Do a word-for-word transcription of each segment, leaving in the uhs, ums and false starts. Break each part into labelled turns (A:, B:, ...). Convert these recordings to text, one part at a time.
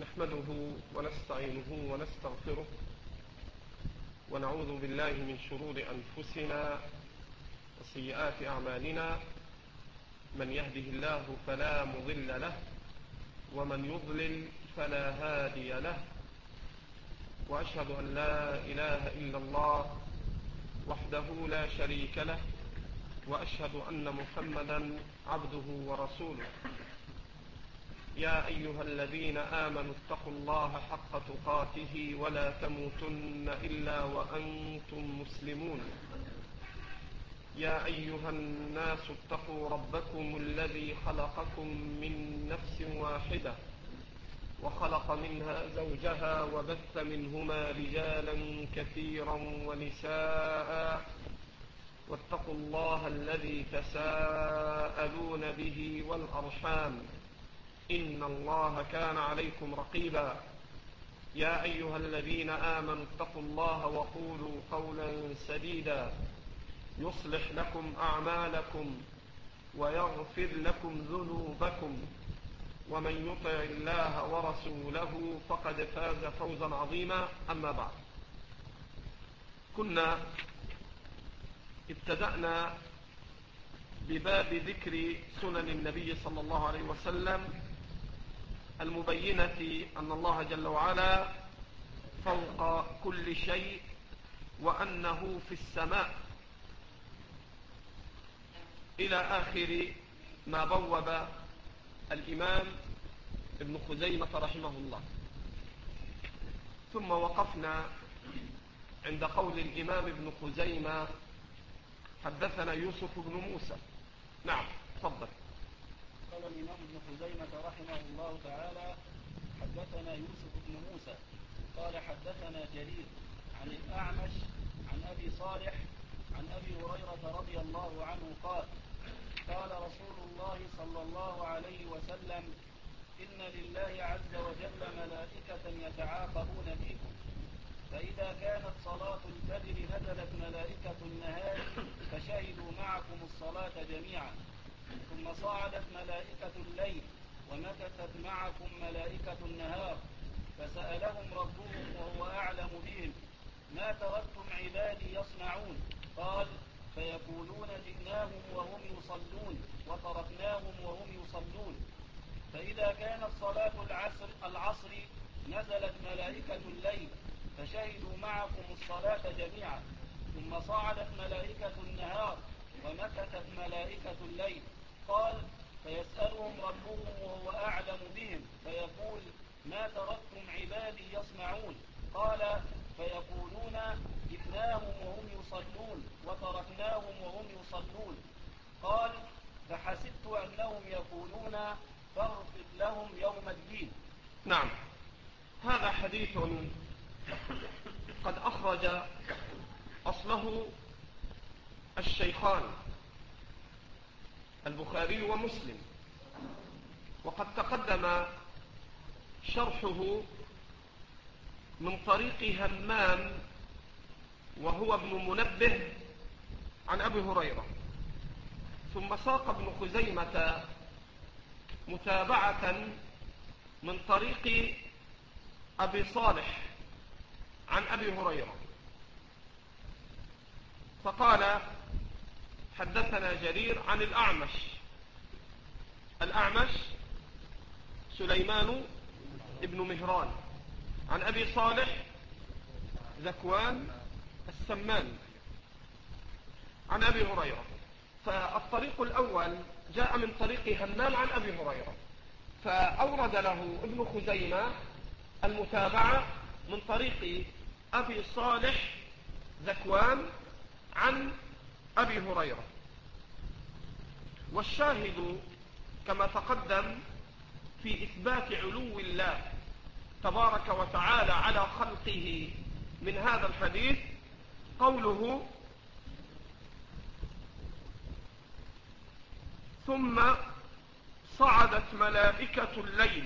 A: نحمده ونستعينه ونستغفره ونعوذ بالله من شرور أنفسنا وسيئات أعمالنا. من يهده الله فلا مضل له ومن يضلل فلا هادي له، وأشهد أن لا إله إلا الله وحده لا شريك له، وأشهد أن محمدا عبده ورسوله. يا أيها الذين آمنوا اتقوا الله حق تقاته ولا تموتن إلا وأنتم مسلمون. يا أيها الناس اتقوا ربكم الذي خلقكم من نفس واحدة وخلق منها زوجها وبث منهما رجالا كثيرا ونساء، واتقوا الله الذي تساءلون به والأرحام إن الله كان عليكم رقيبا. يا أيها الذين آمنوا اتقوا الله وقولوا قولا سديدا يصلح لكم أعمالكم ويغفر لكم ذنوبكم، ومن يطع الله ورسوله فقد فاز فوزا عظيما. أما بعد، كنا ابتدأنا بباب ذكر سنن النبي صلى الله عليه وسلم المبينة أن الله جل وعلا فوق كل شيء وأنه في السماء، إلى آخر ما بوب الإمام ابن خزيمة رحمه الله. ثم وقفنا عند قول الإمام ابن خزيمة: حدثنا يوسف بن موسى. نعم، تفضل.
B: قال الإمام ابن خزيمة رحمه الله تعالى: حدثنا يوسف بن موسى قال حدثنا جرير عن الأعمش عن أبي صالح عن أبي هريرة رضي الله عنه قال: قال رسول الله صلى الله عليه وسلم: إن لله عز وجل ملائكة يتعاقبون فيكم، فإذا كانت صلاة الفجر نزلت ملائكة النهار فشهدوا معكم الصلاة جميعا، ثم صعدت ملائكة الليل ومكثت معكم ملائكة النهار، فسألهم ربهم وهو أعلم بهم: ما تركتم عبادي يصنعون؟ قال: فيقولون جئناهم وهم يصلون وتركناهم وهم يصلون. فإذا كانت صلاة العصر, العصر نزلت ملائكة الليل فشهدوا معكم الصلاة جميعا، ثم صعدت ملائكة النهار ومكثت ملائكة الليل. قال: فيسألهم ربهم وهو أعلم بهم فيقول: ما تركتم عبادي يصنعون؟ قال: فيقولون جئناهم وهم يصلون وتركناهم وهم يصلون. قال: فحسبت أنهم يقولون فاغفر لهم يوم الدين.
A: نعم، هذا حديث قد أخرج أصله الشيخان البخاري ومسلم، وقد تقدم شرحه من طريق همام وهو ابن منبه عن أبي هريرة، ثم ساق ابن خزيمة متابعة من طريق أبي صالح عن أبي هريرة، فقال: حدثنا جرير عن الأعمش. الأعمش سليمان ابن مهران عن أبي صالح ذكوان السمان عن أبي هريرة. فالطريق الأول جاء من طريق همام عن أبي هريرة، فأورد له ابن خزيمة المتابعة من طريق أبي صالح ذكوان عن أبي هريرة. والشاهد كما تقدم في إثبات علو الله تبارك وتعالى على خلقه من هذا الحديث قوله: ثم صعدت ملائكة الليل،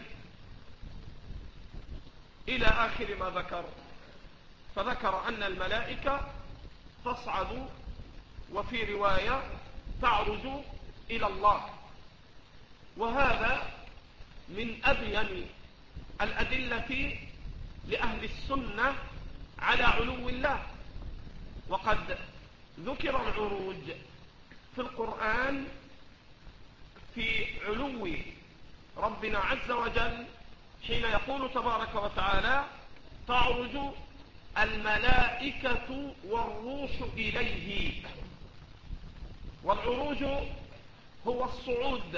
A: إلى آخر ما ذكر. فذكر أن الملائكة تصعد وفي رواية تعرج إلى الله، وهذا من أبين الأدلة لأهل السنة على علو الله. وقد ذكر العروج في القرآن في علو ربنا عز وجل حين يقول تبارك وتعالى: تعرج الملائكة والروح إليه. والعروج هو الصعود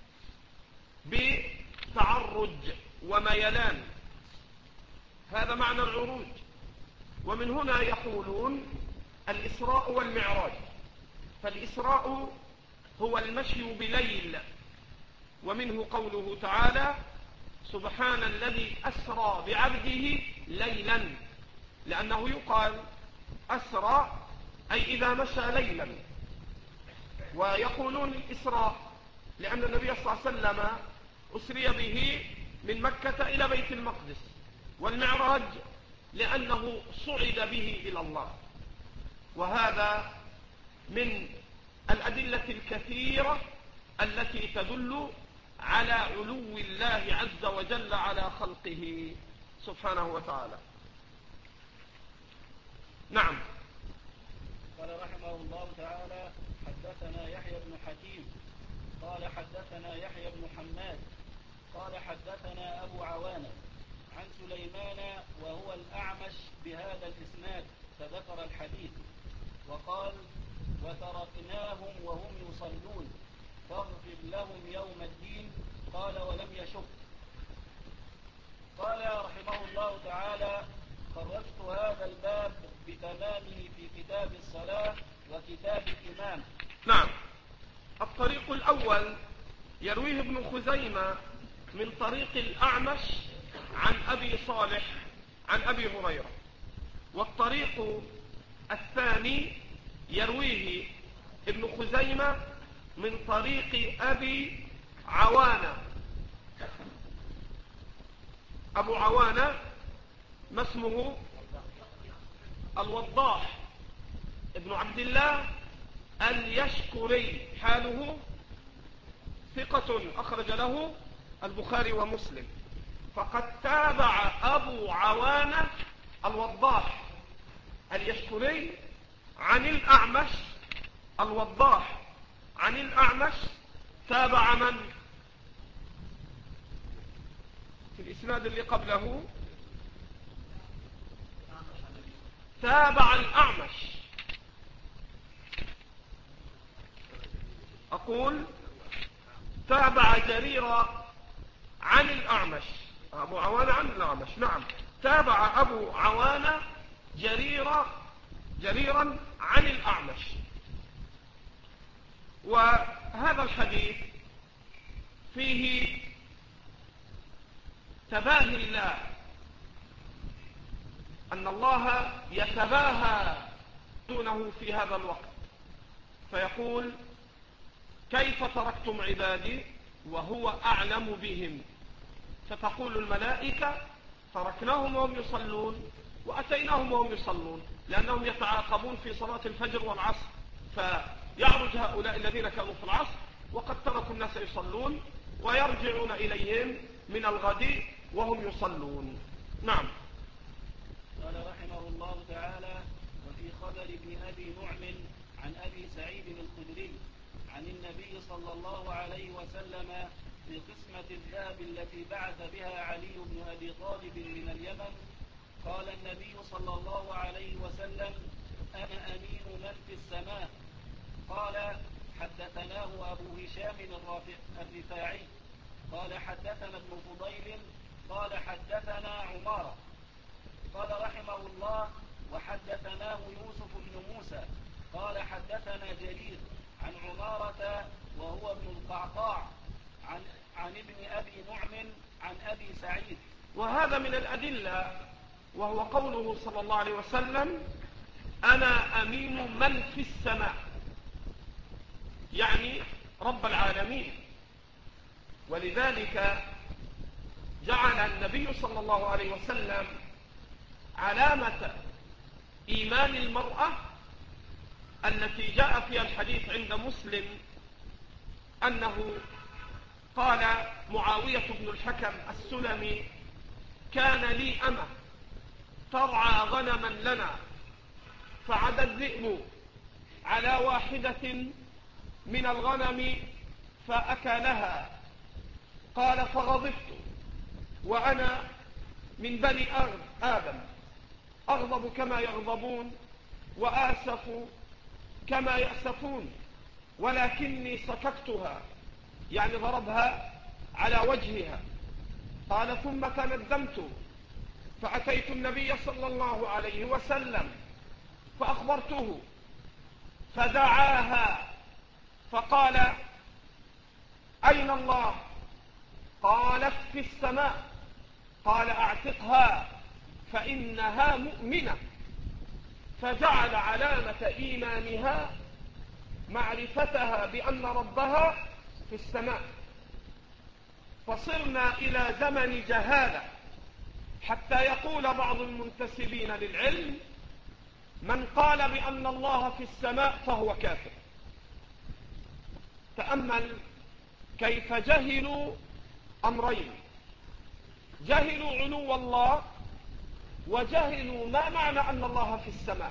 A: بتعرج وميلان، هذا معنى العروج. ومن هنا يقولون الإسراء والمعراج. فالإسراء هو المشي بليل، ومنه قوله تعالى: سبحان الذي أسرى بعبده ليلا، لأنه يقال أسرى أي إذا مشى ليلا. ويقولون الإسراء لأن النبي صلى الله عليه وسلم أسري به من مكة إلى بيت المقدس، والمعراج لأنه صعد به إلى الله. وهذا من الأدلة الكثيرة التي تدل على علو الله عز وجل على خلقه سبحانه وتعالى. نعم.
B: قال رحمه الله تعالى: حدثنا يحيى بن حكيم قال حدثنا يحيى بن حماد قال حدثنا أبو عوانة عن سليمان وهو الأعمش بهذا الإسناد فذكر الحديث وقال: وتركناهم وهم يصلون فاغفر لهم يوم الدين. قال: ولم يشك. قال رحمه الله تعالى: خرجت هذا الباب بتمامه في كتاب الصلاة وكتاب الإمام.
A: نعم. الطريق الأول يرويه ابن خزيمة من طريق الأعمش عن أبي صالح عن أبي هريرة، والطريق الثاني يرويه ابن خزيمة من طريق أبي عوانة. أبو عوانة ما اسمه؟ الوضاح ابن عبد الله اليشكري، حاله ثقة أخرج له البخاري ومسلم. فقد تابع أبو عوانة الوضاح اليشكري عن الأعمش، الوضاح عن الأعمش تابع من؟ في الإسناد اللي قبله تابع الأعمش. أقول تابع جرير عن الأعمش، أبو عوانة عن الأعمش. نعم، تابع أبو عوانة جرير جريرا عن الأعمش. وهذا الحديث فيه تباهي الله، أن الله يتباهى دونه في هذا الوقت، فيقول: كيف تركتم عبادي وهو أعلم بهم؟ فتقول الملائكة: تركناهم وهم يصلون وأتيناهم وهم يصلون، لأنهم يتعاقبون في صلاة الفجر والعصر، فيعرج هؤلاء الذين كانوا في العصر وقد تركوا الناس يصلون ويرجعون إليهم من الغد وهم يصلون. نعم.
B: قال رحمه الله تعالى: وفي خبر ابن أبي نعم عن أبي سعيد الخدري عن النبي صلى الله عليه وسلم في قسمة الذهب التي بعث بها علي بن أبي طالب من اليمن، قال النبي صلى الله عليه وسلم: أنا أمين من في السماء. قال: حدثناه أبو هشام الرفاعي قال حدثنا ابن فضيل قال حدثنا عمارة. قال رحمه الله: وحدثناه يوسف بن موسى قال حدثنا جرير عن عمارة وهو ابن القعقاع عن, عن ابن أبي نعم عن أبي سعيد.
A: وهذا من الأدلة، وهو قوله صلى الله عليه وسلم: أنا أمين من في السماء، يعني رب العالمين. ولذلك جعل النبي صلى الله عليه وسلم علامة إيمان المرأة التي جاء فيها الحديث عند مسلم أنه قال معاوية بن الحكم السلمي كان لي أمة ترعى غنما لنا، فعدى الذئب على واحدة من الغنم فأكلها. قال فغضبت وأنا من بني آدم، أغضب كما يغضبون وآسف كما يأسفون، ولكني سككتها، يعني ضربها على وجهها. قال ثم تندمت فأتيت النبي صلى الله عليه وسلم فأخبرته، فدعاها فقال أين الله؟ قالت في السماء. قال أعتقها فإنها مؤمنة. فجعل علامة إيمانها معرفتها بأن ربها في السماء. فصرنا إلى زمن جهالة، حتى يقول بعض المنتسبين للعلم من قال بأن الله في السماء فهو كافر. تأمل كيف جهلوا أمرين: جهلوا علو الله، وجهلوا ما معنى أن الله في السماء.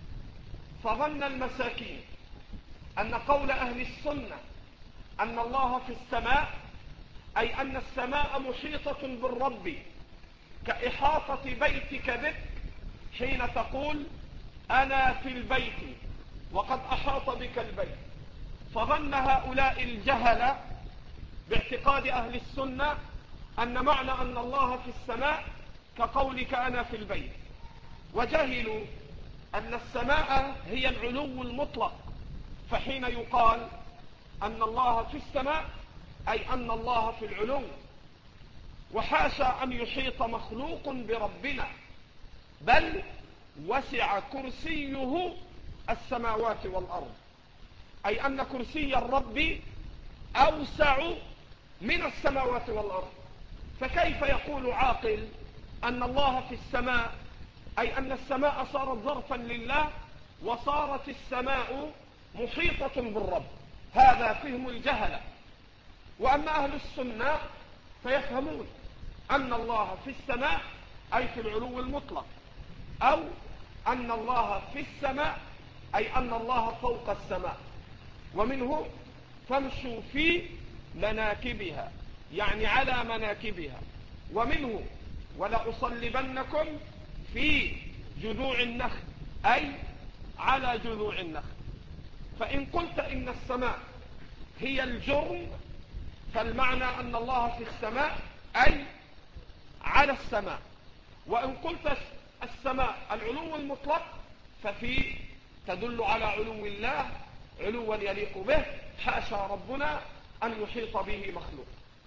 A: فظن المساكين أن قول أهل السنة أن الله في السماء أي أن السماء محيطة بالرب كإحاطة بيتك بك حين تقول أنا في البيت وقد أحاط بك البيت. فظن هؤلاء الجهلة باعتقاد أهل السنة أن معنى أن الله في السماء كقولك أنا في البيت، وجهلوا أن السماء هي العلو المطلق. فحين يقال أن الله في السماء أي أن الله في العلو، وحاشا أن يحيط مخلوق بربنا، بل وسع كرسيه السماوات والأرض، أي أن كرسي الرب أوسع من السماوات والأرض. فكيف يقول عاقل أن الله في السماء أي أن السماء صارت ظرفا لله وصارت السماء محيطة بالرب؟ هذا فهم الجهلة. وأما أهل السنة فيفهمون أن الله في السماء أي في العلو المطلق، أو أن الله في السماء أي أن الله فوق السماء. ومنه فامشوا في مناكبها، يعني على مناكبها. ومنه ولأصلبنكم في جذوع النخل أي على جذوع النخل. فإن قلت إن السماء هي الجرم فالمعنى أن الله في السماء أي على السماء. وإن قلت السماء العلو المطلق ففي تدل على علو الله علوا يليق به، حاشا ربنا أن يحيط به مخلوق.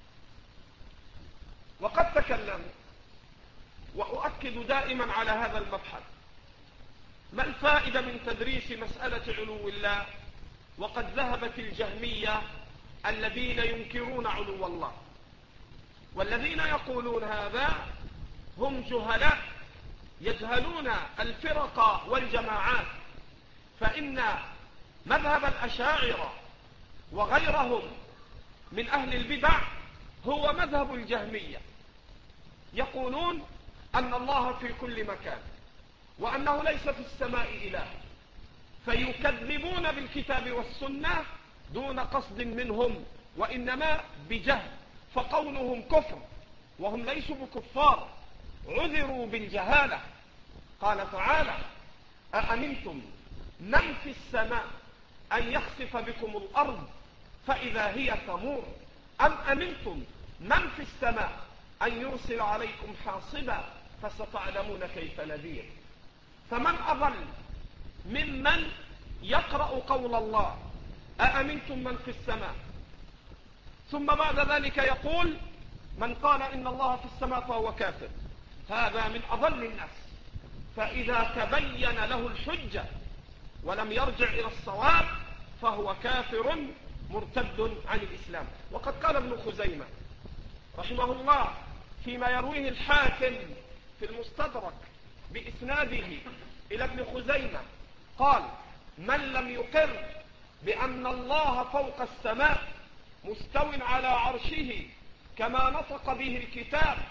A: وقد تكلمت وأؤكد دائما على هذا المبحث: ما الفائدة من تدريس مسألة علو الله وقد ذهبت الجهمية الذين ينكرون علو الله؟ والذين يقولون هذا هم جهلاء يجهلون الفرق والجماعات. فإن مذهب الأشاعرة وغيرهم من أهل البدع هو مذهب الجهمية، يقولون أن الله في كل مكان وأنه ليس في السماء إله، فيكذبون بالكتاب والسنة دون قصد منهم وإنما بجهل، فقولهم كفر وهم ليسوا بكفار، عذروا بالجهالة. قال تعالى: أأمنتم من في السماء أن يخسف بكم الأرض فإذا هي تمور أم أمنتم من في السماء أن يرسل عليكم حاصبا فستعلمون كيف نذير. فمن أضل ممن يقرأ قول الله أأمنتم من في السماء ثم بعد ذلك يقول من قال إن الله في السماء فهو كافر؟ هذا من أضل الناس. فإذا تبين له الحجة ولم يرجع إلى الصواب فهو كافر مرتد عن الإسلام. وقد قال ابن خزيمة رحمه الله فيما يرويه الحاكم في المستدرك بإسناده إلى ابن خزيمة، قال: من لم يقر بأن الله فوق السماء مستو على عرشه كما نطق به الكتاب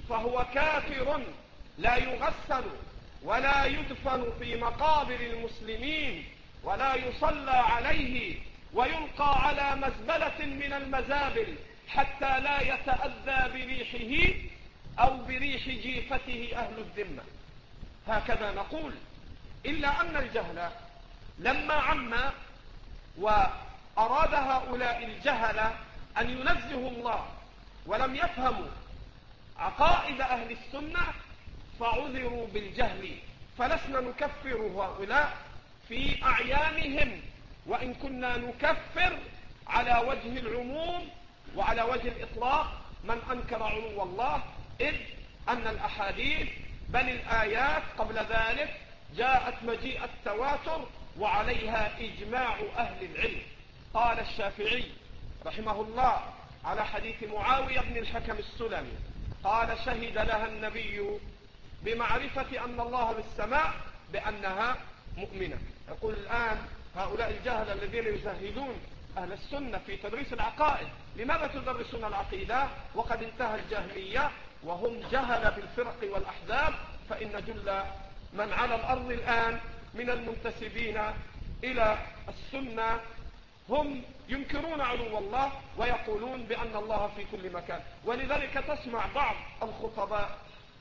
A: فهو كافر لا يغسل ولا يدفن في مقابر المسلمين ولا يصلى عليه، ويلقى على مزبلة من المزابل حتى لا يتأذى بريحه أو بريح جيفته أهل الذمة. هكذا نقول. إلا أن الجهل لما عم وأراد هؤلاء الجهل أن ينزهوا الله ولم يفهموا عقائد أهل السنة فعذروا بالجهل، فلسنا نكفر هؤلاء في أعيانهم، وإن كنا نكفر على وجه العموم وعلى وجه الإطلاق من أنكر علو الله، إذ أن الأحاديث بل الآيات قبل ذلك جاءت مجيء التواتر وعليها إجماع أهل العلم. قال الشافعي رحمه الله على حديث معاوية بن الحكم السلمي قال: شهد لها النبي بمعرفة أن الله بالسماء بأنها مؤمنة. يقول الآن هؤلاء الجهل الذين يزهدون أهل السنة في تدريس العقائد: لماذا تدرسون العقيدة وقد انتهى الجهمية؟ وهم جهل بالفرق والأحزاب، فإن جل من على الأرض الآن من المنتسبين إلى السنة هم ينكرون علو الله ويقولون بأن الله في كل مكان. ولذلك تسمع بعض الخطباء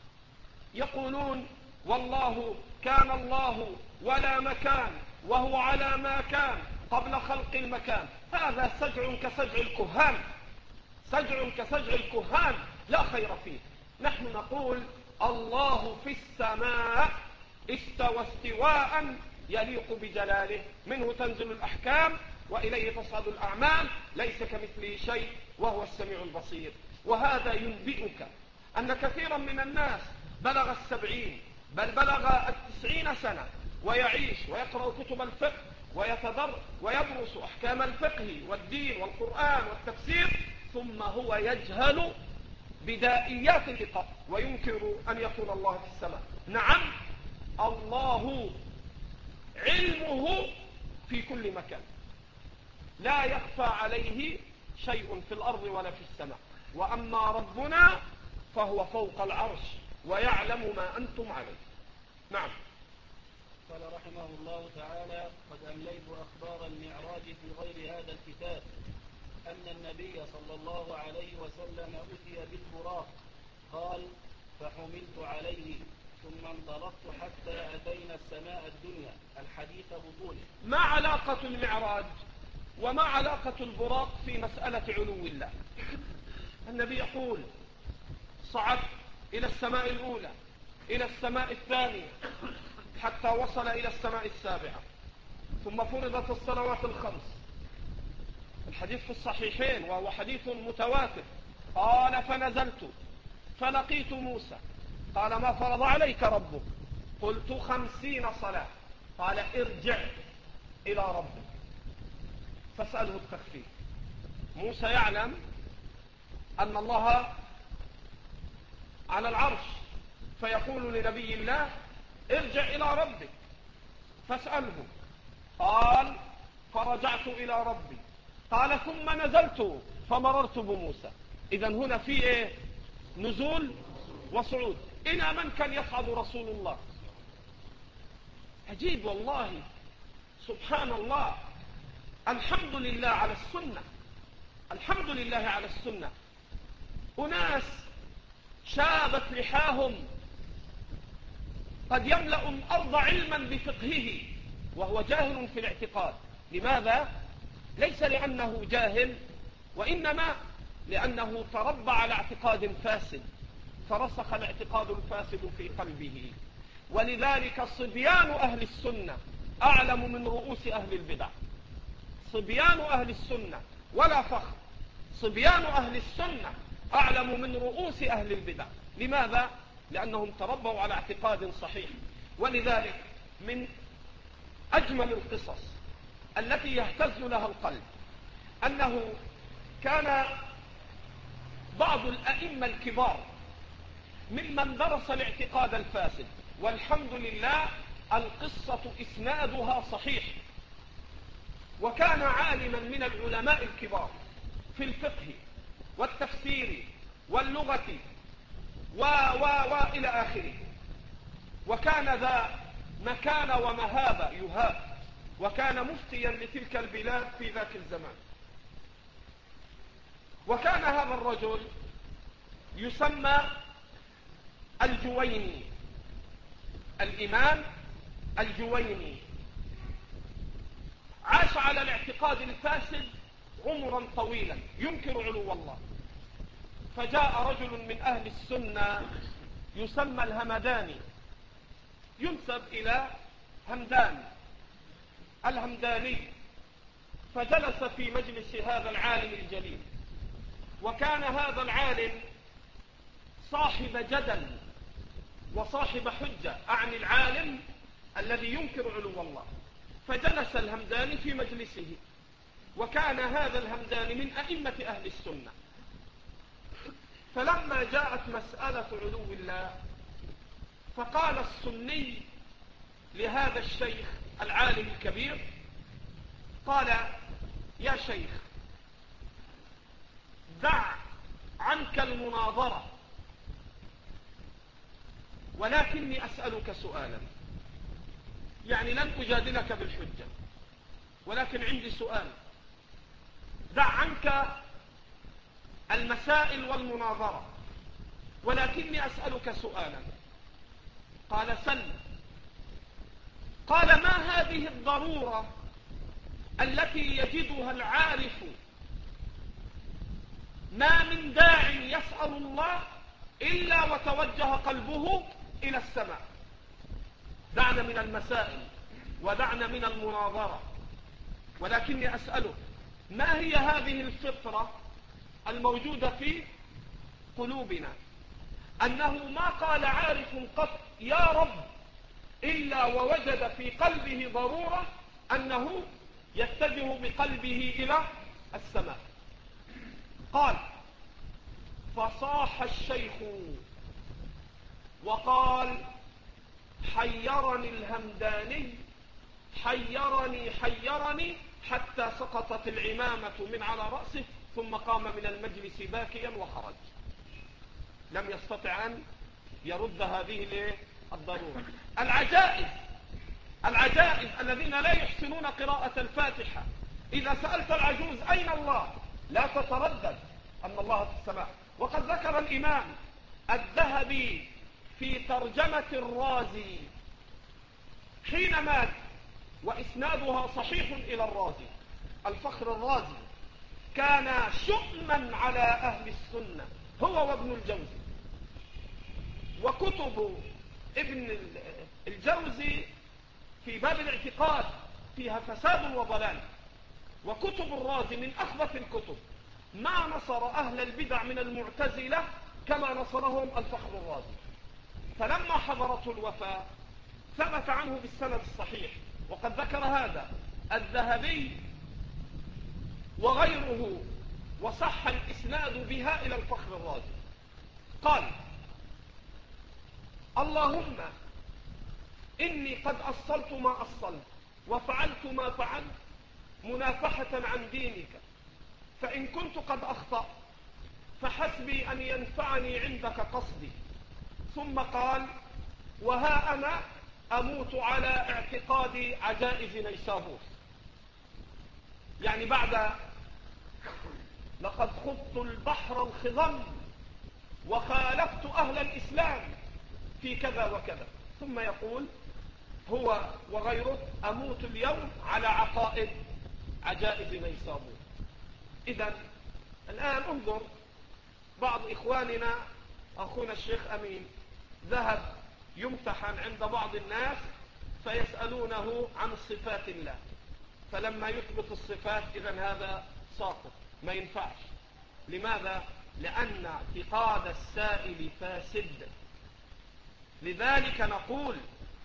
A: يقولون: والله كان الله ولا مكان وهو على ما كان قبل خلق المكان. هذا سجع كسجع الكهان، سجع كسجع الكهان لا خير فيه. نحن نقول: الله في السماء استوى استواء يليق بجلاله، منه تنزل الأحكام وإليه تصعد الأعمال، ليس كمثله شيء وهو السميع البصير. وهذا ينبئك أن كثيرا من الناس بلغ السبعين بل بلغ التسعين سنة ويعيش ويقرأ كتب الفقه ويتدر ويدرس أحكام الفقه والدين والقرآن والتفسير، ثم هو يجهل بدائيات الفقه وينكر أن يكون الله في السماء. نعم، الله علمه في كل مكان، لا يخفى عليه شيء في الأرض ولا في السماء. وأما ربنا فهو فوق العرش ويعلم ما أنتم عليه. نعم.
B: قال رحمه الله تعالى: قد أمليت أخبار المعراج في غير هذا الكتاب أن النبي صلى الله عليه وسلم أتي بالبراق، قال: فحملت عليه ثم انطلقت حتى أتينا السماء الدنيا، الحديث بطوله.
A: ما علاقة المعراج وما علاقة البراق في مسألة علو الله؟ النبي يقول: صعد إلى السماء الأولى إلى السماء الثانية حتى وصل إلى السماء السابعة، ثم فرضت الصلوات الخمس. الحديث في الصحيحين وهو حديث متواتر. قال: فنزلت فلقيت موسى، قال: ما فرض عليك ربك؟ قلت: خمسين صلاة. قال: ارجع إلى ربك فاسأله التخفيف. موسى يعلم أن الله على العرش، فيقول لنبي الله: ارجع إلى ربك فاسأله. قال: فرجعت إلى ربي. قال: ثم نزلت فمررت بموسى. إذن هنا في إيه؟ نزول وصعود. إلى من كان يصعد رسول الله؟ عجيب والله، سبحان الله. الحمد لله على السنة، الحمد لله على السنة. أناس شابت لحاهم قد يملأ الأرض علما بفقهه وهو جاهل في الاعتقاد. لماذا؟ ليس لأنه جاهل، وإنما لأنه تربى على اعتقاد فاسد فرسخ الاعتقاد الفاسد في قلبه. ولذلك صبيان أهل السنة أعلم من رؤوس أهل البدع. صبيان أهل السنة ولا فخر، صبيان أهل السنة أعلم من رؤوس أهل البدع. لماذا؟ لأنهم تربوا على اعتقاد صحيح. ولذلك من أجمل القصص التي يهتز لها القلب أنه كان بعض الأئمة الكبار ممن درس الاعتقاد الفاسد، والحمد لله القصة إسنادها صحيح، وكان عالما من العلماء الكبار في الفقه والتفسير واللغة و و وإلى آخره. وكان ذا مكانة ومهابة يهاب، وكان مفتيا لتلك البلاد في ذاك الزمان. وكان هذا الرجل يسمى الجويني، الإمام الجويني. عاش على الاعتقاد الفاسد عمرا طويلا، ينكر علو الله. فجاء رجل من أهل السنة يسمى الهمداني، ينسب إلى همدان الهمداني، فجلس في مجلس هذا العالم الجليل. وكان هذا العالم صاحب جدل وصاحب حجة، أعني العالم الذي ينكر علو الله. فجلس الهمداني في مجلسه، وكان هذا الهمداني من أئمة أهل السنة. فلما جاءت مسألة علو الله، فقال السني لهذا الشيخ العالم الكبير، قال: يا شيخ، دع عنك المناظرة، ولكني أسألك سؤالا. يعني لن أجادلك بالحجة، ولكن عندي سؤال. دع عنك المسائل والمناظرة، ولكني أسألك سؤالا. قال: سل. قال: ما هذه الضرورة التي يجدها العارف ما من داع يسأل الله إلا وتوجه قلبه إلى السماء؟ دعنا من المسائل ودعنا من المناظرة، ولكني أسأله، ما هي هذه الفطرة الموجودة في قلوبنا، أنه ما قال عارف قط يا رب إلا ووجد في قلبه ضرورة أنه يتجه بقلبه إلى السماء؟ قال: فصاح الشيخ وقال: حيرني الهمداني، حيرني حيرني، حتى سقطت العمامة من على رأسه، ثم قام من المجلس باكيا وخرج. لم يستطع أن يرد هذه الضرورة. العجائز العجائز الذين لا يحسنون قراءة الفاتحة، إذا سألت العجوز أين الله لا تتردد أن الله في السماء. وقد ذكر الإمام الذهبي في ترجمة الرازي حين مات، وإسنادها صحيح إلى الرازي، الفخر الرازي كان شؤما على أهل السنة، هو وابن الجوزي. وكتب ابن الجوزي في باب الاعتقاد فيها فساد وضلال، وكتب الرازي من أخبث الكتب. ما نصر أهل البدع من المعتزلة كما نصرهم الفخر الرازي. فلما حضرته الوفاة ثبت عنه بالسند الصحيح، وقد ذكر هذا الذهبي وغيره، وصح الإسناد بها إلى الفخر الرازي. قال: اللهم إني قد أصلت ما أصلت وفعلت ما فعلت منافحة عن دينك، فإن كنت قد أخطأت فحسبي أن ينفعني عندك قصدي. ثم قال: وها أنا أموت على اعتقاد عجائز نيسابور. يعني بعد لقد خضت البحر الخضم وخالفت أهل الإسلام في كذا وكذا، ثم يقول هو وغيره: أموت اليوم على عقائد عجائز نيسابور. إذن الآن انظر، بعض إخواننا، أخونا الشيخ أمين ذهب يمتحن عند بعض الناس فيسألونه عن صفات الله، فلما يثبت الصفات إذن هذا ساقط، ما ينفعش. لماذا؟ لأن اعتقاد السائل فاسد. لذلك نقول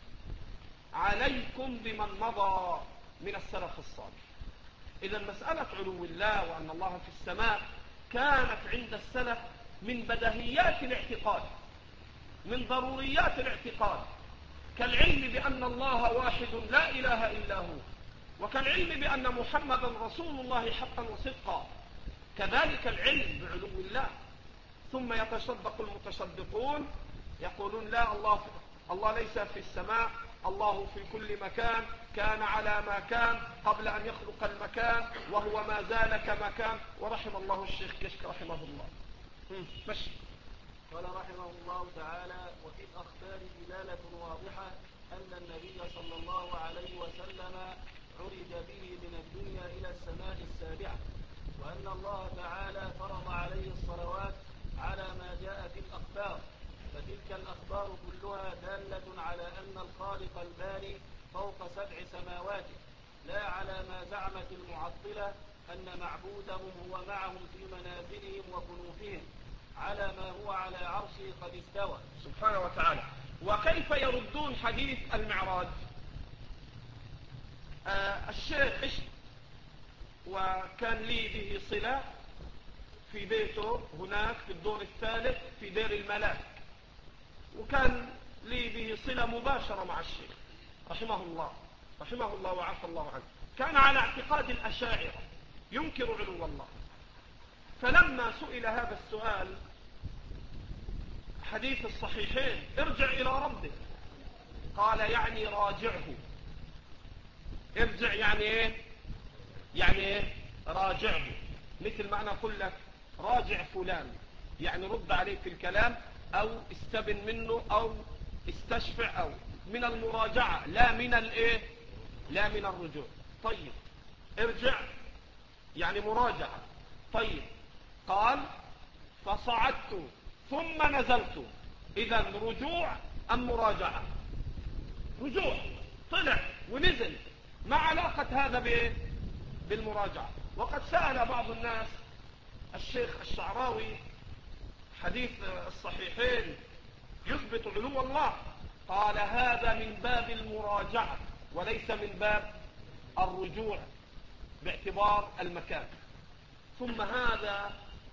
A: عليكم بمن مضى من السلف الصالح. إذا مسألة علو الله وأن الله في السماء كانت عند السلف من بديهيات الاعتقاد، من ضروريات الاعتقاد، كالعلم بأن الله واحد لا إله إلا هو، وكالعلم بأن محمدا رسول الله حقا وصدقا، كذلك العلم بعلو الله. ثم يتصدق المتصدقون يقولون لا، الله الله ليس في السماء، الله في كل مكان، كان على ما كان قبل أن يخلق المكان وهو ما زال كما كان. ورحم الله الشيخ كشك رحمه الله. مشي.
B: قال رحمه الله تعالى: وفي الأخبار دلالة واضحة أن النبي صلى الله عليه وسلم عرج به من الدنيا إلى السماء السابعة، وأن الله تعالى فرض عليه الصلوات على ما جاء في الأخبار، فتلك الأخبار كلها دالة على أن الخالق الباري فوق سبع سماوات، لا على ما زعمت المعطلة أن معبودهم هو معهم في منازلهم وكنوفهم، على ما هو على عرشه قد استوى
A: سبحانه وتعالى. وكيف يردون حديث المعراج؟ آه الشيخ وكان لي به صلة في بيته هناك في الدور الثالث في دير الملاك، وكان لي به صلة مباشرة مع الشيخ رحمه الله رحمه الله وعفى الله عنه. كان على اعتقاد الأشاعرة ينكر علو الله. فلما سئل هذا السؤال حديث الصحيحين ارجع إلى ربك، قال يعني راجعه. ارجع يعني ايه؟ يعني ايه؟ راجعه. مثل ما أنا أقول لك راجع فلان، يعني رد عليه في الكلام أو استبن منه أو استشفع، أو من المراجعة لا من الايه؟ لا من الرجوع. طيب ارجع يعني مراجعة. طيب قال فصعدت ثم نزلت، إذا رجوع أم مراجعة؟ رجوع، طلع ونزل. ما علاقة هذا بايه؟ بالمراجعة. وقد سأل بعض الناس الشيخ الشعراوي حديث الصحيحين يثبت علو الله، قال هذا من باب المراجعة وليس من باب الرجوع باعتبار المكان. ثم هذا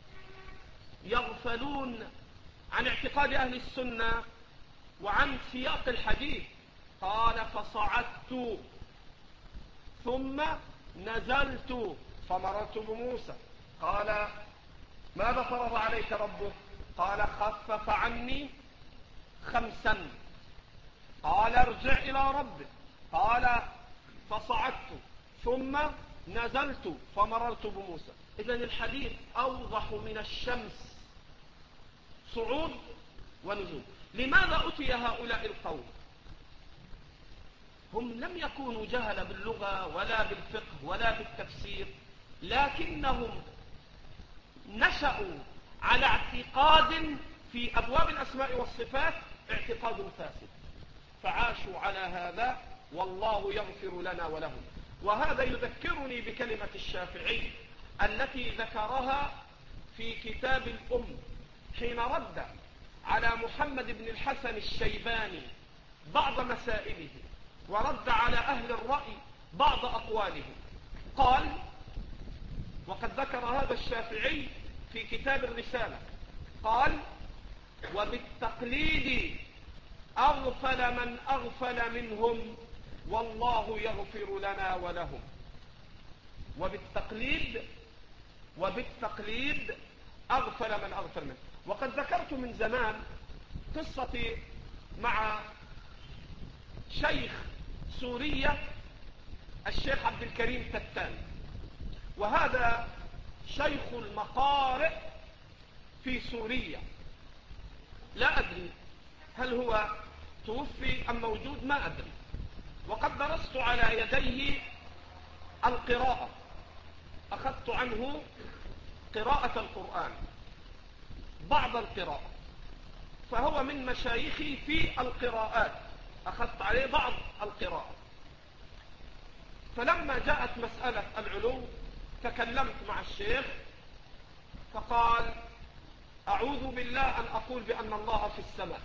A: يغفلون عن اعتقاد أهل السنة وعن سياق الحديث. قال فصعدت ثم نزلت فمررت بموسى، قال ماذا فرض عليك ربك؟ قال خفف عني خمسا. قال ارجع إلى ربك، قال فصعدت ثم نزلت فمررت بموسى. إذن الحديث أوضح من الشمس، صعود ونزول. لماذا أتي هؤلاء القوم؟ هم لم يكونوا جهل باللغة ولا بالفقه ولا بالتفسير، لكنهم نشأوا على اعتقاد في أبواب الأسماء والصفات اعتقاد فاسد، فعاشوا على هذا والله يغفر لنا ولهم. وهذا يذكرني بكلمة الشافعي التي ذكرها في كتاب الأم حين رد على محمد بن الحسن الشيباني بعض مسائله ورد على أهل الرأي بعض أقوالهم. قال، وقد ذكر هذا الشافعي في كتاب الرسالة، قال وبالتقليد أغفل من أغفل منهم والله يغفر لنا ولهم. وبالتقليد وبالتقليد أغفل من أغفل منهم. وقد ذكرت من زمان قصتي مع شيخ سوريا الشيخ عبد الكريم تتان، وهذا شيخ المقارئ في سوريا، لا أدري هل هو توفي أم موجود، ما أدري. وقد درست على يديه القراءة، أخذت عنه قراءة القرآن بعض القراءة، فهو من مشايخي في القراءات، أخذت عليه بعض القراءة. فلما جاءت مسألة العلو تكلمت مع الشيخ فقال أعوذ بالله أن أقول بأن الله في السماء،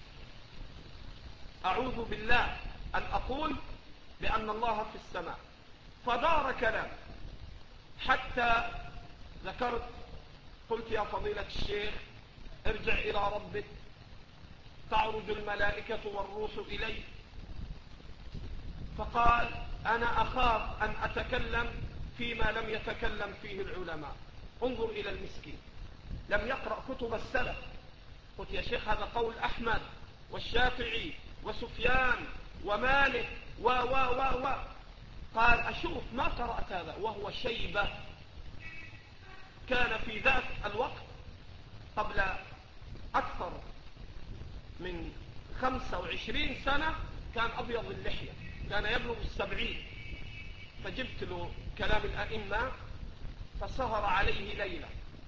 A: أعوذ بالله أن أقول بأن الله في السماء. فدار كلام حتى ذكرت قلت يا فضيلة الشيخ ارجع إلى ربك، تعرج الملائكة والروح إليه. فقال أنا أخاف أن أتكلم فيما لم يتكلم فيه العلماء. انظر إلى المسكين، لم يقرأ كتب السلف. قلت يا شيخ هذا قول أحمد والشافعي وسفيان ومالك و و و و قال أشوف ما قرأت هذا، وهو شيبة كان في ذاك الوقت قبل أكثر من خمسة وعشرين سنة، كان أبيض اللحية، كان يبلغ السبعين. فجبت له كلام الأئمة فسهر عليه ليلة،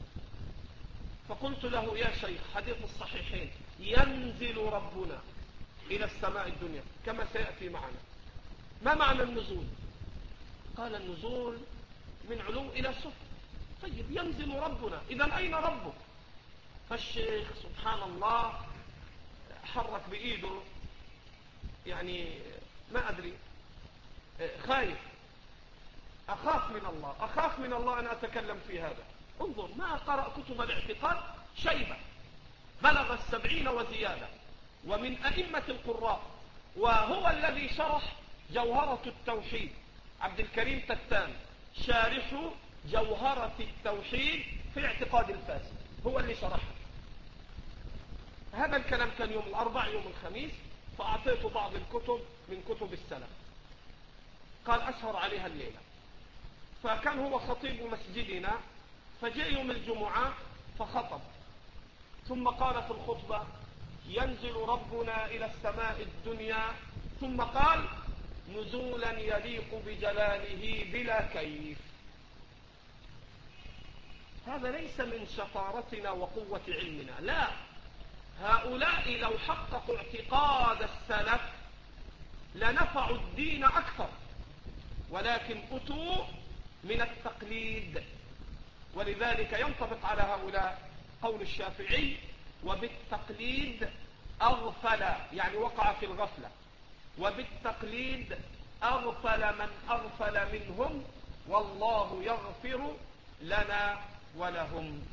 A: فقلت له يا شيخ حديث الصحيحين ينزل ربنا إلى السماء الدنيا كما سيأتي معنا، ما معنى النزول؟ قال النزول من علو إلى سفل. طيب ينزل ربنا، إذن أين ربك؟ فالشيخ سبحان الله حرك بإيده، يعني ما أدري، خايف، أخاف من الله، أخاف من الله أن أتكلم في هذا. انظر ما قرأ كتب الاعتقاد، شيبة بلغ السبعين وزيادة، ومن أئمة القراء، وهو الذي شرح جوهرة التوحيد. عبد الكريم تتان شارح جوهرة التوحيد في اعتقاد الفاسد، هو اللي شرحها. هذا الكلام كان يوم الأربع يوم الخميس، فأعطيته بعض الكتب من كتب السلف، قال أسهر عليها الليلة. فكان هو خطيب مسجدنا، فجاء يوم الجمعة فخطب، ثم قال في الخطبة ينزل ربنا إلى السماء الدنيا، ثم قال نزولا يليق بجلاله بلا كيف. هذا ليس من شطارتنا وقوة علمنا، لا، هؤلاء لو حققوا اعتقاد السلف لنفعوا الدين أكثر، ولكن أتوا من التقليد. ولذلك ينطبق على هؤلاء قول الشافعي وبالتقليد أغفل، يعني وقع في الغفلة، وبالتقليد أغفل من أغفل منهم، والله يغفر لنا ولهم.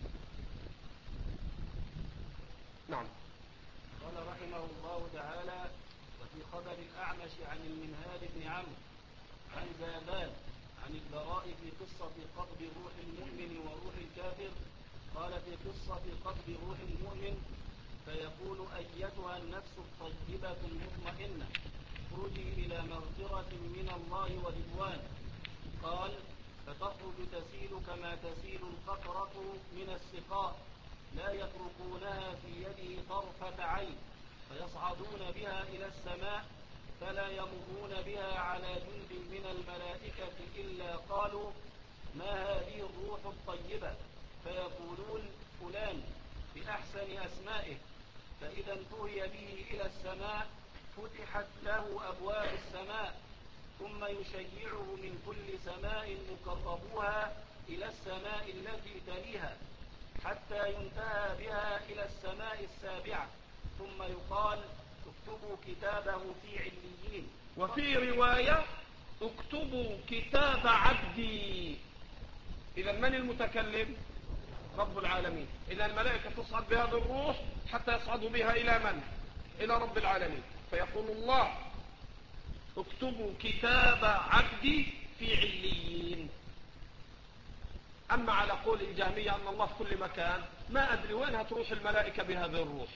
A: نعم.
B: قال رحمه الله تعالى: وفي خبر الأعمش عن المنهال بن عمرو عن زابان عن البراء في قصة قبض روح المؤمن وروح الكافر، قال في قصة قبض روح المؤمن فيقول أيتها النفس الطيبة المطمئنة اخرجي إلى مغفرة من الله ورضوان. قال فتخرج تسيل كما تسيل القطرة من السقاء لا يتركونها في يده طرفة عين، فيصعدون بها إلى السماء فلا يمرون بها على جند من الملائكة إلا قالوا ما هذه الروح الطيبة، فيقولون فلان بأحسن أسمائه، فإذا انتهي به إلى السماء فتحت له أبواب السماء، ثم يشيعه من كل سماء مقربوها إلى السماء التي تليها حتى ينتهى بها إلى السماء السابعة، ثم يقال اكتبوا كتابه في عليين.
A: وفي رواية اكتبوا كتاب عبدي. إذا من المتكلم؟ رب العالمين. إذا الملائكة تصعد بهذا الروح حتى يصعدوا بها إلى من؟ إلى رب العالمين، فيقول الله اكتبوا كتاب عبدي في عليين. أما على قول الجهمية أن الله في كل مكان، ما أدري وين هتروح الملائكة بهذه الروح.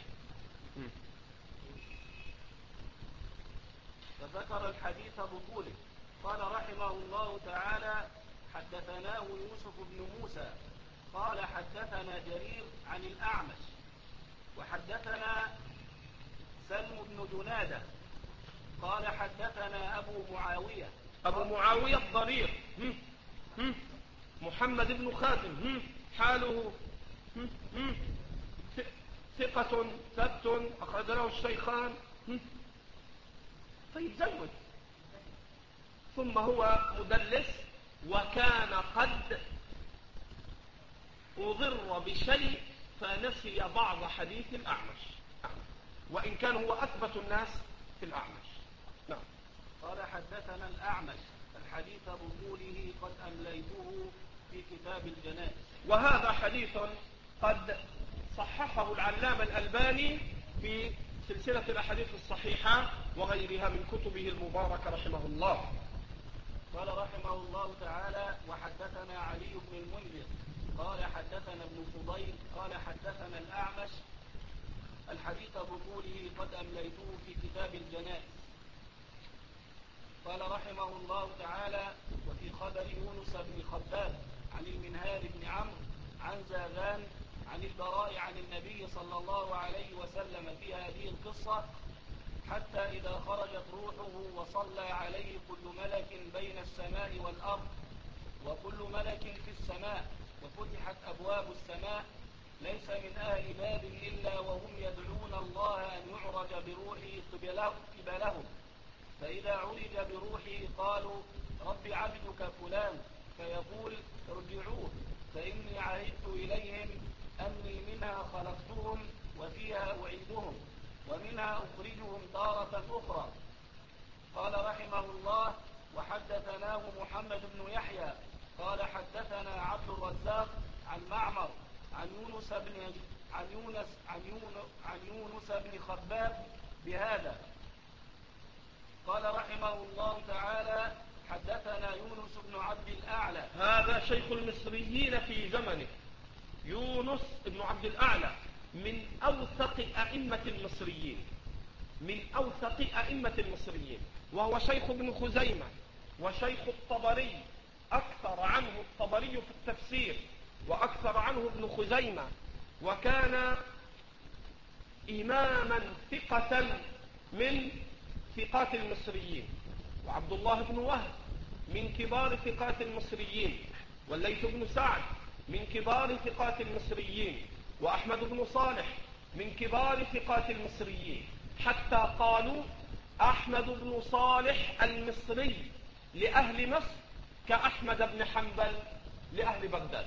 B: فذكر الحديث بطوله. قال رحمه الله تعالى: حدثناه يوسف بن موسى قال حدثنا جرير عن الأعمش وحدثنا سلم بن جنادة قال حدثنا أبو معاوية
A: أبو معاوية الضرير محمد بن خازم حاله ثقة ثبت أخرج له الشيخان. طيب زود. ثم هو مدلس، وكان قد أضر بشيء فنسي بعض حديث الأعمش، وإن كان هو أثبت الناس في الأعمش. نعم.
B: قال حدثنا الأعمش الحديث بطوله قد أمليته في كتاب الجنائز.
A: وهذا حديث قد صححه العلامة الألباني في سلسلة الأحاديث الصحيحة وغيرها من كتبه المباركة رحمه الله.
B: قال رحمه الله تعالى: وحدثنا علي بن المنذر قال حدثنا ابن فضيل قال حدثنا الأعمش الحديث بطوله قد أمليته في كتاب الجنائز. قال رحمه الله تعالى: وفي خبر يونس بن خباب عن المنهال بن عمرو عن زاذان عن البراء عن النبي صلى الله عليه وسلم في هذه القصة: حتى إذا خرجت روحه وصلى عليه كل ملك بين السماء والأرض وكل ملك في السماء وفتحت أبواب السماء ليس من أهل باب إلا وهم يدعون الله أن يعرج بروحه قبلهم، فإذا عرج بروحه قالوا: رب عبدك فلان، فيقول: ارجعوه فإني عهدت إليهم أني منها خلقتهم وفيها أعيدهم ومنها أخرجهم تارة أخرى. قال رحمه الله: وحدثناه محمد بن يحيى قال حدثنا عبد الرزاق عن معمر عن يونس بن عن يونس عن يونس عن يونس بن خباب بهذا. قال رحمه الله تعالى: حدثنا يونس بن عبد الأعلى.
A: هذا شيخ المصريين في زمنه، يونس بن عبد الأعلى، من أوثق أئمة المصريين من أوثق أئمة المصريين وهو شيخ ابن خزيمة وشيخ الطبري، أكثر عنه الطبري في التفسير وأكثر عنه ابن خزيمة، وكان إماما ثقة من ثقات المصريين. وعبد الله بن وهب من كبار ثقات المصريين، والليث بن سعد من كبار ثقات المصريين، وأحمد بن صالح من كبار ثقات المصريين، حتى قالوا أحمد بن صالح المصري لأهل مصر كأحمد بن حنبل لأهل بغداد.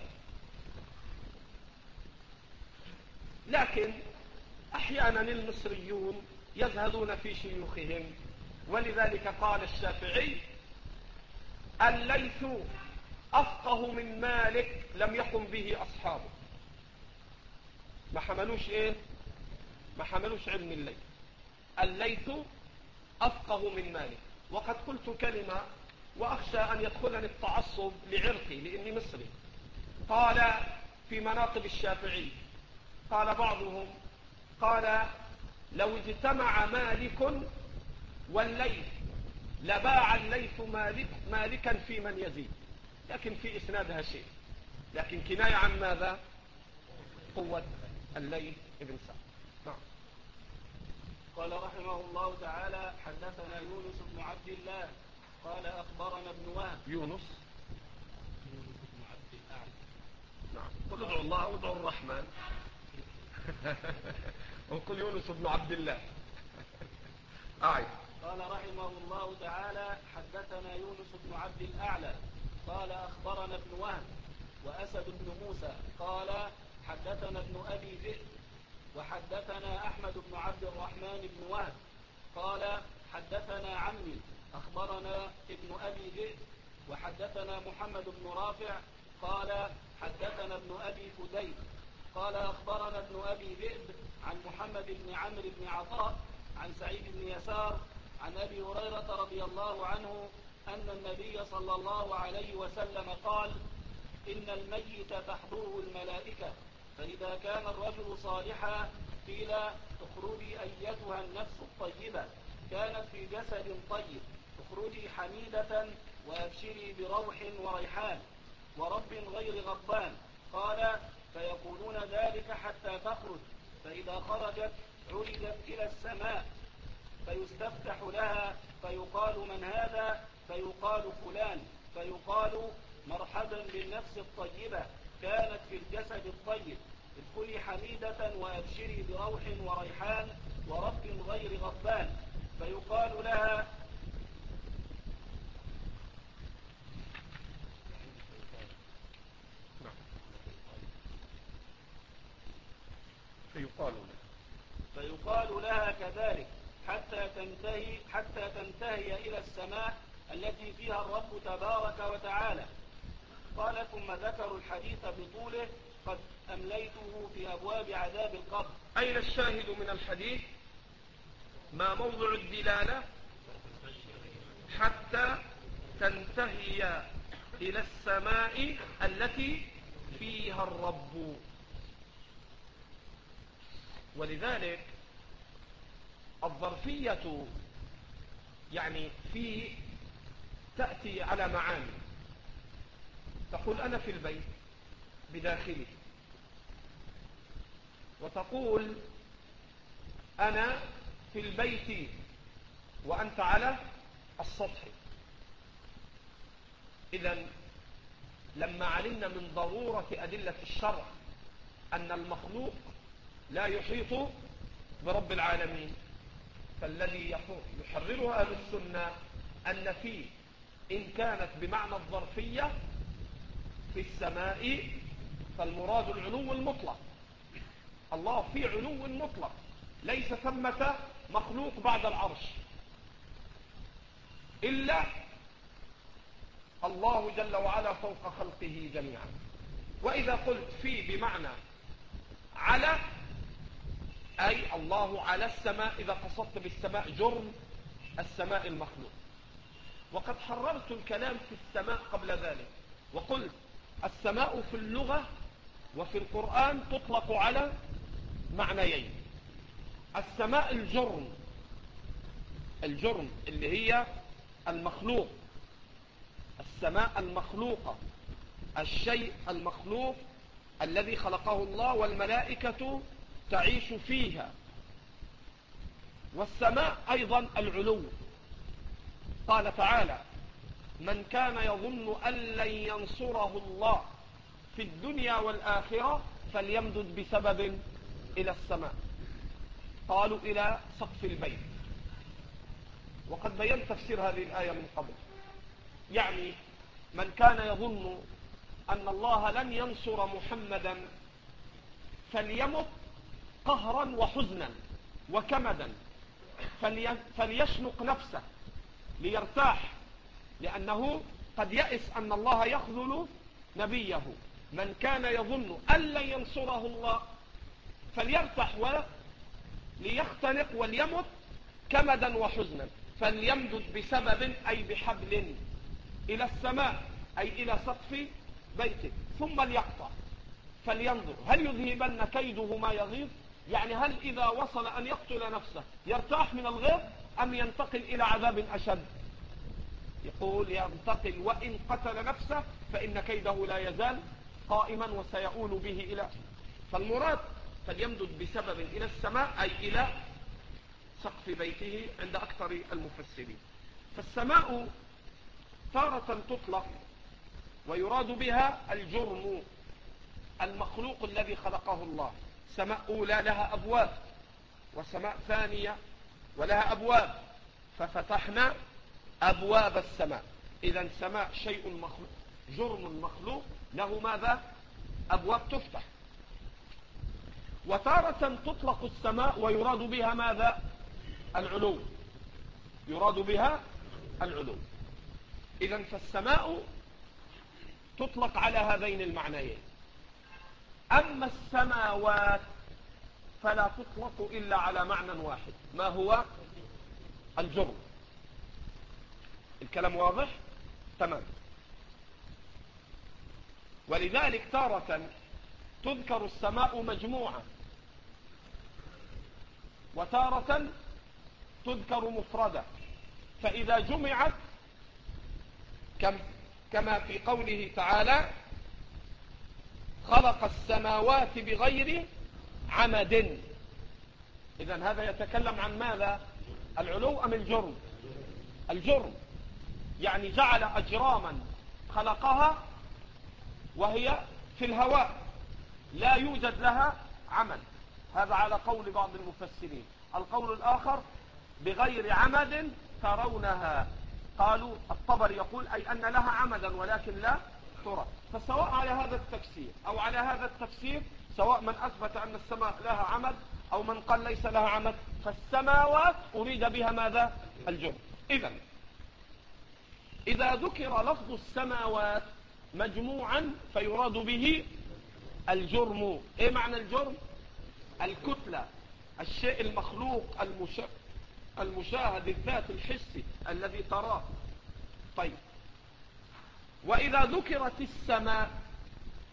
A: لكن أحيانا المصريون يزهدون في شيوخهم، ولذلك قال الشافعي: الليث أفقه من مالك لم يقم به أصحابه. ما حملوش إيه؟ ما حملوش علم الليث. الليث أفقه من مالك. وقد قلت كلمة وأخشى أن يدخلني التعصب لعرقي لإني مصري. قال في مناقب الشافعي، قال بعضهم: قال لو اجتمع مالك والليث لباع الليث مالك مالكا في من يزيد. لكن في إسنادها شيء، لكن كناية عن ماذا؟ قوة الليث ابن سعد. نعم.
B: قال رحمه الله تعالى: حدثنا يونس بن عبد الله قال أخبرنا ابن وهب.
A: يونس
B: يونس بن عبد الأعلى.
A: نعم. قل ادعوا الله او ادعوا الرحمن. وقل يونس بن عبد الله. أعيد.
B: قال رحمه الله تعالى: حدثنا يونس بن عبد الأعلى قال أخبرنا ابن وهب وأسد بن موسى قال حدثنا ابن أبي ذئب وحدثنا أحمد بن عبد الرحمن بن وهب قال حدثنا عمي أخبرنا ابن أبي ذئب وحدثنا محمد بن رافع قال حدثنا ابن أبي فديك قال أخبرنا ابن أبي ذئب عن محمد بن عمرو بن عطاء عن سعيد بن يسار عن أبي هريرة رضي الله عنه أن النبي صلى الله عليه وسلم قال: إن الميت تحضره الملائكة، فإذا كان الرجل صالحا قيل: اخرجي أيتها النفس الطيبة، كانت في جسد طيب، اخرجي حميدة وأبشري بروح وريحان ورب غير غضبان. قال: فيقولون ذلك حتى تخرج، فإذا خرجت عرجت إلى السماء فيستفتح لها فيقال: من هذا؟ فيقال: فلان، فيقال: مرحبا بالنفس الطيبة، كانت في الجسد الطيب، ادخلي حميدة وأبشري بروح وريحان ورب غير غضبان. فيقال لها
A: فيقال
B: فيقال لها كذلك حتى تنتهي حتى تنتهي إلى السماء التي فيها الرب تبارك وتعالى. قال: ثم ذكروا الحديث بطوله قد أمليته في أبواب عذاب القبر.
A: أين الشاهد من الحديث؟ ما موضع الدلالة؟ حتى تنتهي إلى السماء التي فيها الرب. ولذلك الظرفية يعني في تأتي على معاني. تقول أنا في البيت بداخله، وتقول أنا في البيت وأنت على السطح. إذن لما علمنا من ضرورة أدلة الشرع أن المخلوق لا يحيط برب العالمين، فالذي يحرره أهل السنة أن فيه إن كانت بمعنى الظرفية في السماء فالمراد العلو المطلق. الله في علو مطلق، ليس ثمة مخلوق بعد العرش إلا الله جل وعلا فوق خلقه جميعا. وإذا قلت في بمعنى على، أي الله على السماء، إذا قصدت بالسماء جرم السماء المخلوق. وقد حررت الكلام في السماء قبل ذلك وقلت السماء في اللغة وفي القرآن تطلق على معنيين. السماء الجرم، الجرم اللي هي المخلوق، السماء المخلوقة، الشيء المخلوق الذي خلقه الله والملائكة تعيش فيها. والسماء أيضا العلو. قال تعالى من كان يظن أن لن ينصره الله في الدنيا والآخرة فليمدد بسبب إلى السماء. قالوا إلى سقف البيت. وقد بينت تفسير هذه الآية من قبل. يعني من كان يظن أن الله لن ينصر محمدا فليمت قهرا وحزنا وكمدا، فليشنق نفسه ليرتاح، لأنه قد يئس أن الله يخذل نبيه. من كان يظن أن لن ينصره الله فليرتاح وليختنق وليمت كمدا وحزنا، فليمدد بسبب أي بحبل إلى السماء أي إلى سقف بيته ثم ليقطع فلينظر هل يذهبن كيده ما يغيظ. يعني هل إذا وصل أن يقتل نفسه يرتاح من الغيظ أم ينتقل إلى عذاب أشد؟ يقول ينتقل، وإن قتل نفسه فإن كيده لا يزال قائما وسيؤول به إلى. فالمراد فليمدد بسبب إلى السماء أي إلى سقف بيته عند أكثر المفسرين. فالسماء تارة تطلق ويراد بها الجرم المخلوق الذي خلقه الله. سماء أولى لها أبواب، وسماء ثانية ولها أبواب، ففتحنا أبواب السماء. إذن سماء شيء مخلوق، جرم مخلوق له ماذا؟ أبواب تفتح. وتارة تطلق السماء ويراد بها ماذا؟ العلو، يراد بها العلو. إذن فالسماء تطلق على هذين المعنيين. أما السماوات فلا تطلق إلا على معنى واحد، ما هو؟ الجرم. الكلام واضح؟ تمام. ولذلك تارة تذكر السماء مجموعة، وتارة تذكر مفردة. فإذا جمعت كما في قوله تعالى خلق السماوات بغير عمد. إذن هذا يتكلم عن ماذا؟ العلو أم الجرم؟ الجرم، يعني جعل أجراما خلقها وهي في الهواء لا يوجد لها عمد. هذا على قول بعض المفسرين. القول الآخر بغير عمد ترونها. قالوا الطبري يقول أي أن لها عمدا ولكن لا ترى. فسواء على هذا التفسير أو على هذا التفسير، سواء من أثبت أن السماء لها عمد أو من قال ليس لها عمد، فالسماوات أريد بها ماذا؟ الجرم. إذن إذا ذكر لفظ السماوات مجموعا فيراد به الجرم. إيه معنى الجرم؟ الكتلة، الشيء المخلوق المشاهد المشاهد الذات الحسي الذي تراه. طيب، وإذا ذكرت السماء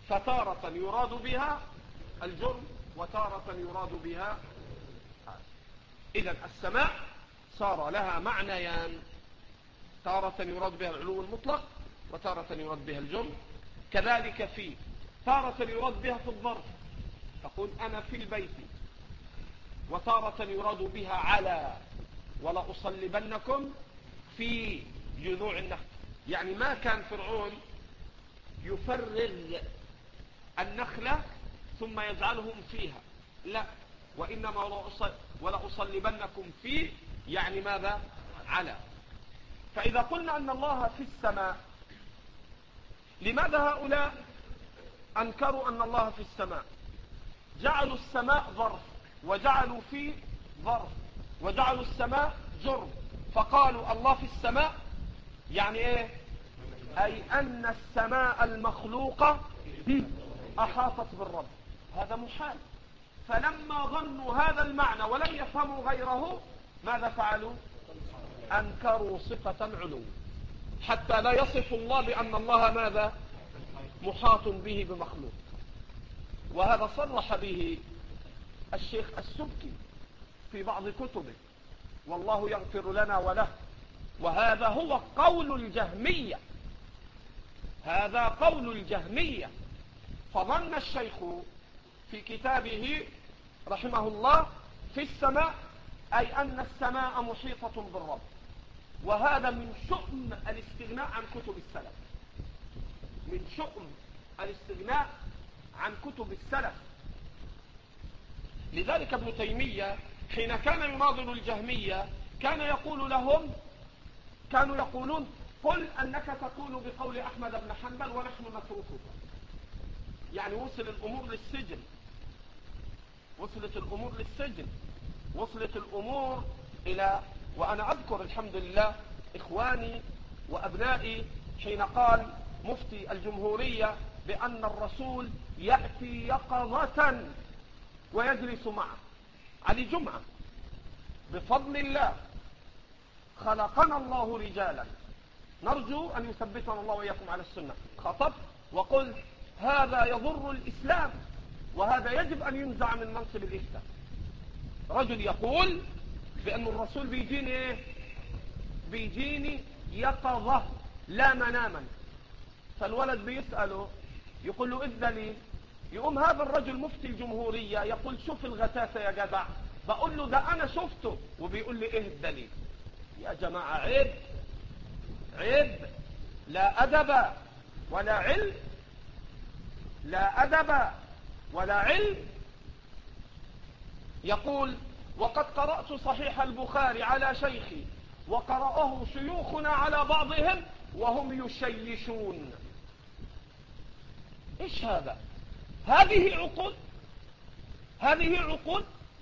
A: فتارة يراد بها الجرم وتارة يراد بها. إذن السماء صار لها معنيان، تارة يراد بها العلو المطلق وتارة يراد بها الجرم. كذلك في تارة يراد بها في الظرف، تقول أنا في البيت، وتارة يراد بها على ولا أصلبنكم في جذوع النخل. يعني ما كان فرعون يفرغ النخلة ثم يجعلهم فيها، لا، وإنما ولا أصلبنكم في، يعني ماذا؟ على. فإذا قلنا أن الله في السماء، لماذا هؤلاء أنكروا أن الله في السماء؟ جعلوا السماء ظرف، وجعلوا في ظرف، وجعلوا السماء جرم، فقالوا الله في السماء، يعني ايه؟ أي أن السماء المخلوقة أحاطت بالرب. هذا محال. فلما ظنوا هذا المعنى ولم يفهموا غيره، ماذا فعلوا؟ أنكروا صفة العلو، حتى لا يصف الله بأن الله ماذا؟ محاط به بمخلوق. وهذا صرح به الشيخ السبكي في بعض كتبه، والله يغفر لنا وله. وهذا هو قول الجهمية، هذا قول الجهمية. فظن الشيخ في كتابه رحمه الله في السماء أي أن السماء محيطة بالرب، وهذا من شؤم الاستغناء عن كتب السلف، من شؤم الاستغناء عن كتب السلف. لذلك ابن تيمية حين كان يناظر الجهمية كان يقول لهم، كانوا يقولون قل أنك تقول بقول أحمد بن حنبل ونحن نتركك. يعني وصل الأمور للسجن، وصلت الأمور للسجن، وصلت الأمور إلى، وأنا أذكر الحمد لله إخواني وأبنائي حين قال مفتي الجمهورية بأن الرسول يأتي يقظة ويجلس معه. علي جمعة بفضل الله خلقنا الله رجالا، نرجو أن يثبتنا الله وإياكم على السنة. خطب وقلت هذا يضر الإسلام، وهذا يجب أن ينزع من منصب الإفتاء. رجل يقول بأن الرسول بيجيني إيه؟ بيجيني يقظة لا مناما. فالولد بيسأله يقول له إيه الدليل؟ يقوم هذا الرجل مفتي الجمهورية يقول شوف الغتاثة يا جدع. بقول له ده أنا شفته، وبيقول لي إيه الدليل؟ يا جماعة عيب، عيب، لا أدب ولا علم، لا أدب ولا علم. يقول وقد قرأت صحيح البخاري على شيخي وقرأه شيوخنا على بعضهم وهم يشيشون. إيش هذا؟ هذه عقول، هذه عقول،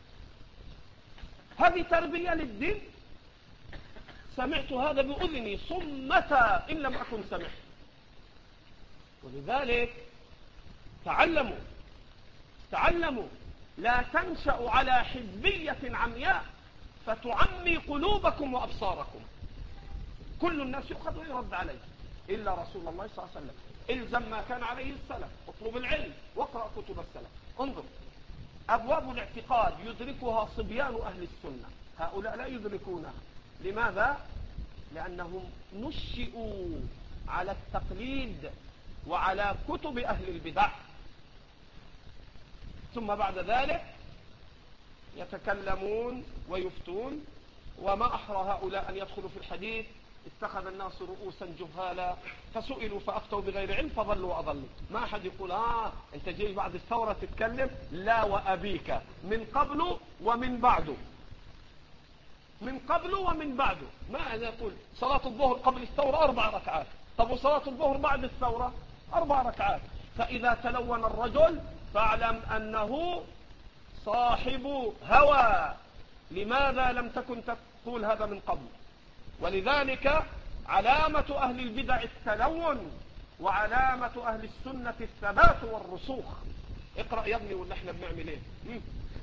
A: هذه تربية للدين. سمعت هذا بأذني صمة إن لم أكن سمعت. ولذلك تعلموا، تعلموا، لا تنشأوا على حزبية عمياء فتعمي قلوبكم وأبصاركم. كل الناس يؤخذ ويرد عليه إلا رسول الله صلى الله عليه وسلم. إلزم ما كان عليه السلف، اطلب العلم واقرأ كتب السلف. انظر، أبواب الاعتقاد يدركها صبيان أهل السنة، هؤلاء لا يدركونها. لماذا؟ لأنهم نشئوا على التقليد وعلى كتب أهل البدع، ثم بعد ذلك يتكلمون ويفتون. وما أحرى هؤلاء أن يدخلوا في الحديث. اتخذ الناس رؤوسا جهالا فسئلوا فأفتوا بغير علم فضلوا وأضلوا. ما أحد يقول آه أنت جاي بعد الثورة تتكلم، لا وأبيك، من قبل ومن بعد، من قبل ومن بعد. ما يقول صلاة الظهر قبل الثورة أربع ركعات، طب وصلاة الظهر بعد الثورة أربع ركعات. فإذا تلون الرجل فاعلم أنه صاحب هوى. لماذا لم تكن تقول هذا من قبل؟ ولذلك علامة أهل البدع التلون، وعلامة أهل السنة الثبات والرسوخ. اقرأ يا ابني ولا احنا بنعمل ايه؟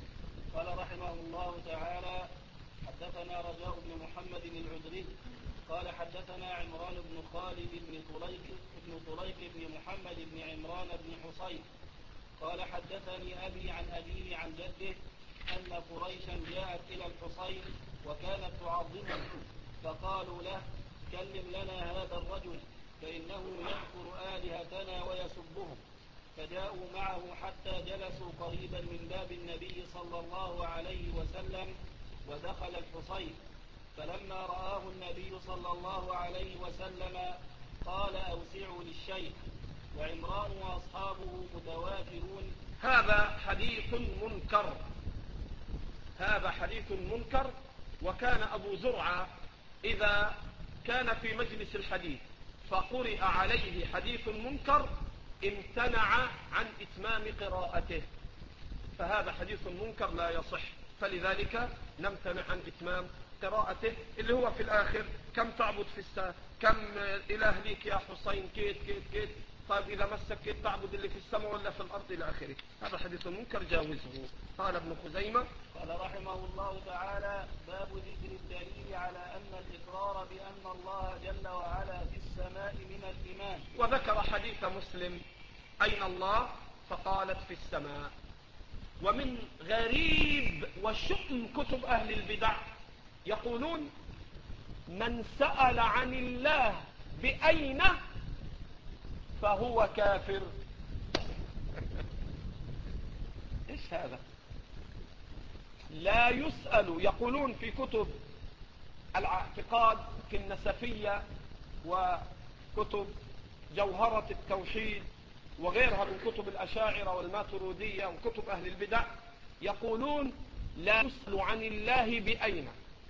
B: قال رحمه الله تعالى: حدثنا رجاء بن محمد العذري قال حدثنا عمران بن خالد بن طليق بن طليق بن محمد بن عمران بن حصين قال حدثني أبي عن أبيه عن جده أن قريشا جاءت إلى الحصين وكانت تعظمه فقالوا له كلم لنا هذا الرجل فإنه يذكر آلهتنا ويسبهم، فجاءوا معه حتى جلسوا قريبا من باب النبي صلى الله عليه وسلم ودخل الحصين، فلما رآه النبي صلى الله عليه وسلم قال أوسعوا للشيخ، وعمران وأصحابه متوافرون.
A: هذا حديث منكر، هذا حديث منكر. وكان أبو زرعة إذا كان في مجلس الحديث فقرئ عليه حديث منكر امتنع عن إتمام قراءته، فهذا حديث منكر لا يصح، فلذلك نمتنع عن إتمام قراءته، اللي هو في الآخر كم تعبد في السماء، كم إله ليك يا حسين، كيت كيت كيت، طيب إذا مسك كيت تعبد اللي في السماء ولا في الأرض إلى آخره. هذا حديث منكر جاوزه. قال ابن خزيمة
B: قال رحمه الله تعالى باب ذكر الدليل على أن الإقرار بأن الله جل وعلا في السماء من الإيمان.
A: وذكر حديث مسلم أين الله فقالت في السماء. ومن غريب وشؤم كتب أهل البدع يقولون من سأل عن الله بأين فهو كافر. ايش هذا؟ لا يسأل. يقولون في كتب الاعتقاد في النسفية وكتب جوهرة التوحيد وغيرها من كتب الأشاعرة والماترودية وكتب أهل البدع، يقولون لا يسأل عن الله بأين.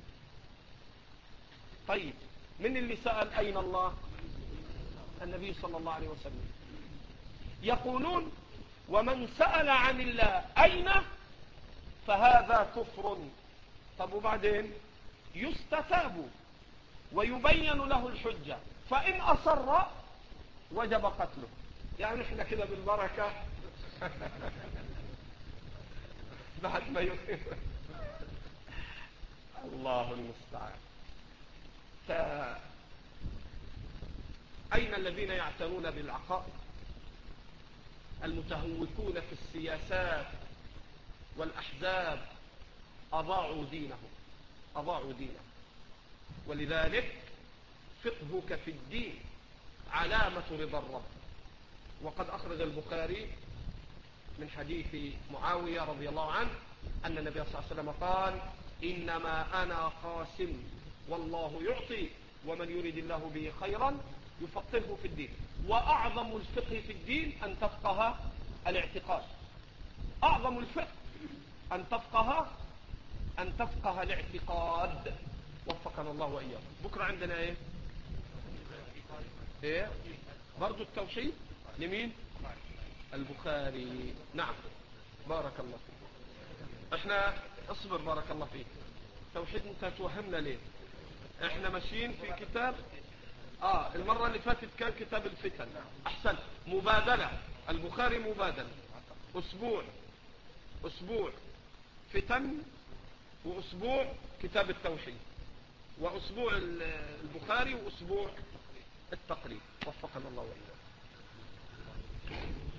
A: طيب من اللي سأل أين الله؟ النبي صلى الله عليه وسلم. يقولون ومن سأل عن الله أين فهذا كفر. طب وبعدين يستتاب ويبين له الحجة، فإن أصر وجب قتله. يعني احنا كده بالبركة بعد ما يقيم الله المستعان. أين الذين يعتنون بالعقائد؟ المتهوكون في السياسات والأحزاب أضاعوا دينهم، أضاعوا دينهم. ولذلك فقهك في الدين علامة رضا الرب. وقد أخرج البخاري من حديث معاوية رضي الله عنه أن النبي صلى الله عليه وسلم قال إنما أنا قاسم والله يعطي ومن يريد الله به خيرا يفقهه في الدين. وأعظم الفقه في الدين أن تفقه الاعتقاد. أعظم الفقه أن تفقه أن تفقه الاعتقاد. وفقنا الله وإياكم. بكرة عندنا إيه؟ إيه؟ برضو التوحيد لمين؟ البخاري. نعم بارك الله فيك. احنا اصبر بارك الله فيك. توحيد انت توهمنا ليه؟ احنا ماشيين في كتاب اه المرة اللي فاتت كان كتاب الفتن. احسن. مبادلة البخاري مبادلة، اسبوع اسبوع فتن، واسبوع كتاب التوحيد، واسبوع البخاري، واسبوع التقريب. وفقنا الله وإياكم.